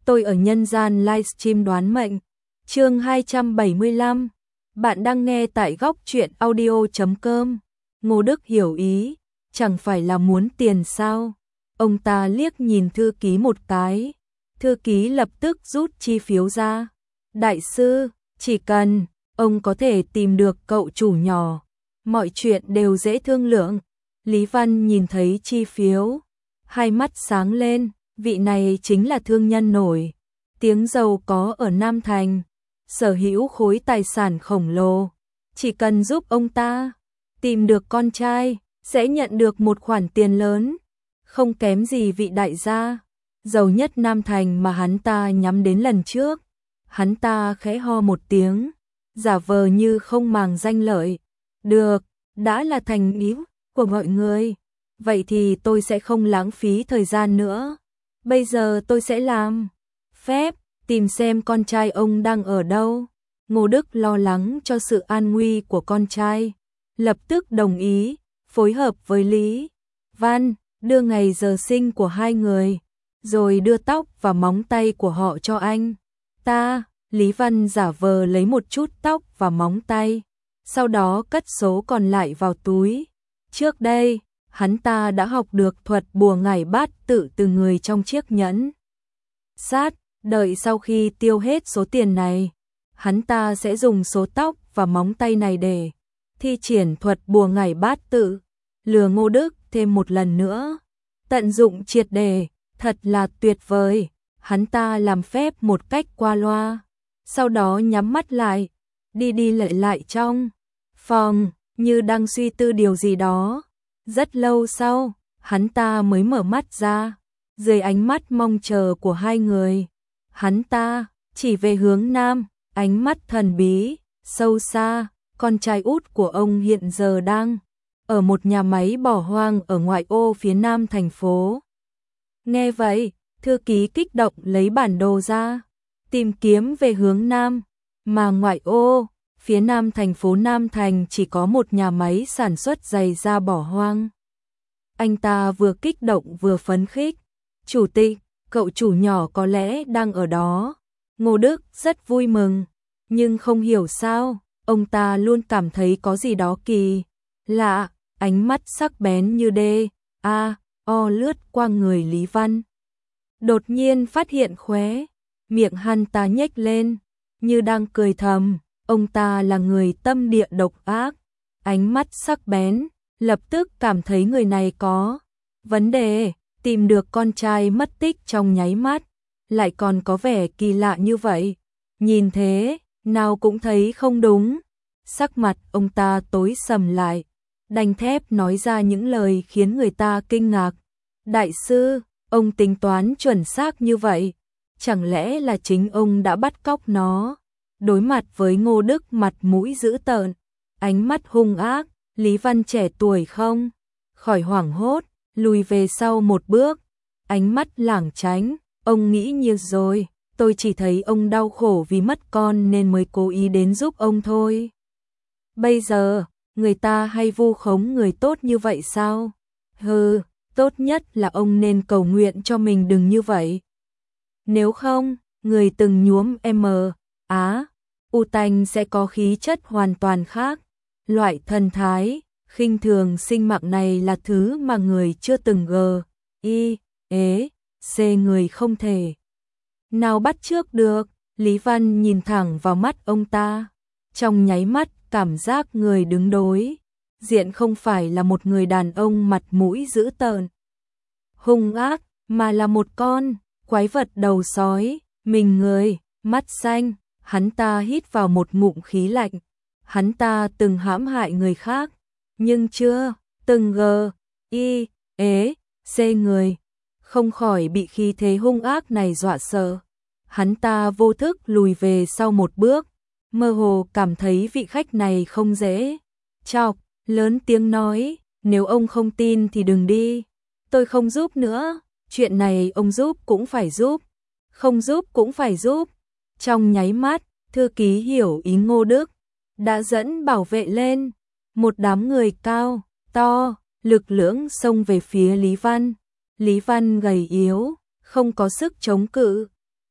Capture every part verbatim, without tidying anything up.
tôi ở nhân gian livestream đoán mệnh. Chương hai trăm bảy mươi lăm. Bạn đang nghe tại góc truyện audio chấm com. Ngô Đức hiểu ý, chẳng phải là muốn tiền sao? Ông ta liếc nhìn thư ký một cái. Thư ký lập tức rút chi phiếu ra. Đại sư, chỉ cần ông có thể tìm được cậu chủ nhỏ, mọi chuyện đều dễ thương lượng. Lý Văn nhìn thấy chi phiếu, hai mắt sáng lên, vị này chính là thương nhân nổi tiếng giàu có ở Nam Thành, sở hữu khối tài sản khổng lồ. Chỉ cần giúp ông ta tìm được con trai, sẽ nhận được một khoản tiền lớn, không kém gì vị đại gia giàu nhất Nam Thành mà hắn ta nhắm đến lần trước. Hắn ta khẽ ho một tiếng, giả vờ như không màng danh lợi. Được, đã là thành ý của mọi người, vậy thì tôi sẽ không lãng phí thời gian nữa. Bây giờ tôi sẽ làm phép tìm xem con trai ông đang ở đâu. Ngô Đức lo lắng cho sự an nguy của con trai, lập tức đồng ý, phối hợp với Lý Văn, đưa ngày giờ sinh của hai người, rồi đưa tóc và móng tay của họ cho anh ta. Lý Văn giả vờ lấy một chút tóc và móng tay, sau đó cất số còn lại vào túi. Trước đây, hắn ta đã học được thuật bùa ngải bát tự từ người trong chiếc nhẫn sát, đợi sau khi tiêu hết số tiền này, hắn ta sẽ dùng số tóc và móng tay này để thi triển thuật bùa ngải bát tự, lừa Ngô Đức thêm một lần nữa. Tận dụng triệt để, thật là tuyệt vời. Hắn ta làm phép một cách qua loa, sau đó nhắm mắt lại, đi đi lại lại trong phòng, như đang suy tư điều gì đó. Rất lâu sau, hắn ta mới mở mắt ra, dưới ánh mắt mong chờ của hai người. Hắn ta chỉ về hướng nam, ánh mắt thần bí, sâu xa. Con trai út của ông hiện giờ đang ở một nhà máy bỏ hoang ở ngoại ô phía nam thành phố. Nghe vậy, thư ký kích động lấy bản đồ ra, tìm kiếm về hướng nam, mà ngoại ô, phía nam thành phố Nam Thành chỉ có một nhà máy sản xuất giày da bỏ hoang. Anh ta vừa kích động vừa phấn khích. Chủ tịch, cậu chủ nhỏ có lẽ đang ở đó. Ngô Đức rất vui mừng, nhưng không hiểu sao, ông ta luôn cảm thấy có gì đó kỳ lạ. Ánh mắt sắc bén như đê a o lướt qua người Lý Văn. Đột nhiên phát hiện khóe miệng hắn ta nhếch lên, như đang cười thầm. Ông ta là người tâm địa độc ác. Ánh mắt sắc bén, lập tức cảm thấy người này có vấn đề. Tìm được con trai mất tích trong nháy mắt, lại còn có vẻ kỳ lạ như vậy. Nhìn thế, nào cũng thấy không đúng. Sắc mặt ông ta tối sầm lại, đanh thép nói ra những lời khiến người ta kinh ngạc. Đại sư, ông tính toán chuẩn xác như vậy, chẳng lẽ là chính ông đã bắt cóc nó? Đối mặt với Ngô Đức mặt mũi dữ tợn, ánh mắt hung ác, Lý Văn trẻ tuổi không khỏi hoảng hốt, lùi về sau một bước, ánh mắt lảng tránh. Ông nghĩ nhiều rồi, tôi chỉ thấy ông đau khổ vì mất con nên mới cố ý đến giúp ông thôi. Bây giờ, người ta hay vu khống người tốt như vậy sao? Hừ, tốt nhất là ông nên cầu nguyện cho mình đừng như vậy. Nếu không, người từng nhuốm M, Á, U tanh sẽ có khí chất hoàn toàn khác. Loại thần thái, khinh thường sinh mạng này là thứ mà người chưa từng gờ, y, ế, c người không thể nào bắt chước được. Lý Văn nhìn thẳng vào mắt ông ta, trong nháy mắt cảm giác người đứng đối diện không phải là một người đàn ông mặt mũi dữ tợn, hung ác, mà là một con quái vật đầu sói, mình người, mắt xanh. Hắn ta hít vào một ngụm khí lạnh. Hắn ta từng hãm hại người khác, nhưng chưa từng gờ, y, ế, c người, không khỏi bị khí thế hung ác này dọa sợ. Hắn ta vô thức lùi về sau một bước, mơ hồ cảm thấy vị khách này không dễ chọc, lớn tiếng nói, nếu ông không tin thì đừng đi, tôi không giúp nữa, chuyện này ông giúp cũng phải giúp, không giúp cũng phải giúp. Trong nháy mắt, thư ký hiểu ý Ngô Đức, đã dẫn bảo vệ lên, một đám người cao, to, lực lưỡng xông về phía Lý Văn. Lý Văn gầy yếu, không có sức chống cự,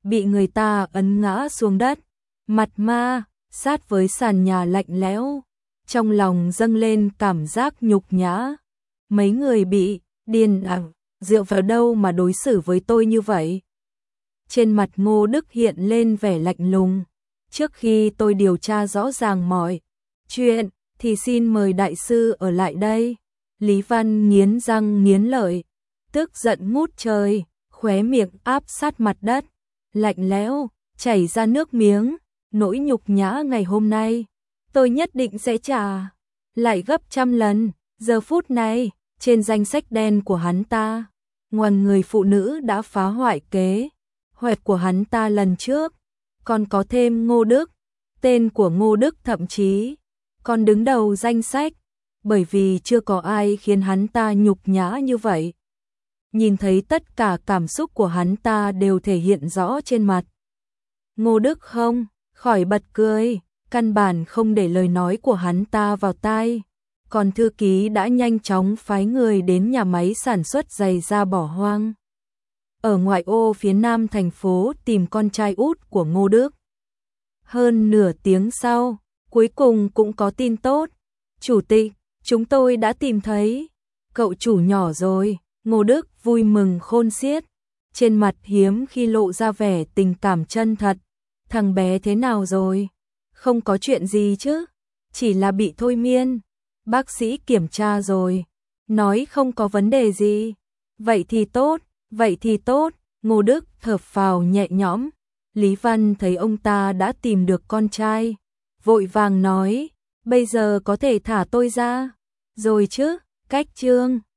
bị người ta ấn ngã xuống đất, mặt ma sát với sàn nhà lạnh lẽo, trong lòng dâng lên cảm giác nhục nhã. Mấy người bị điên à, dựa vào đâu mà đối xử với tôi như vậy? Trên mặt Ngô Đức hiện lên vẻ lạnh lùng. Trước khi tôi điều tra rõ ràng mọi chuyện, thì xin mời đại sư ở lại đây. Lý Văn nghiến răng nghiến lợi, tức giận ngút trời, khóe miệng áp sát mặt đất, lạnh lẽo, chảy ra nước miếng. Nỗi nhục nhã ngày hôm nay, tôi nhất định sẽ trả lại gấp trăm lần. Giờ phút này, trên danh sách đen của hắn ta, ngoài người phụ nữ đã phá hoại kế hoạch của hắn ta lần trước, còn có thêm Ngô Đức. Tên của Ngô Đức thậm chí còn đứng đầu danh sách, bởi vì chưa có ai khiến hắn ta nhục nhã như vậy. Nhìn thấy tất cả cảm xúc của hắn ta đều thể hiện rõ trên mặt. Ngô Đức không khỏi bật cười, căn bản không để lời nói của hắn ta vào tai. Còn thư ký đã nhanh chóng phái người đến nhà máy sản xuất giày da bỏ hoang ở ngoại ô phía nam thành phố tìm con trai út của Ngô Đức. Hơn nửa tiếng sau, cuối cùng cũng có tin tốt. Chủ tịch, chúng tôi đã tìm thấy cậu chủ nhỏ rồi. Ngô Đức vui mừng khôn xiết, trên mặt hiếm khi lộ ra vẻ tình cảm chân thật. Thằng bé thế nào rồi? Không có chuyện gì chứ? Chỉ là bị thôi miên. Bác sĩ kiểm tra rồi, nói không có vấn đề gì. Vậy thì tốt, vậy thì tốt. Ngô Đức thở phào nhẹ nhõm. Lý Văn thấy ông ta đã tìm được con trai, vội vàng nói, bây giờ có thể thả tôi ra rồi chứ? Cách chương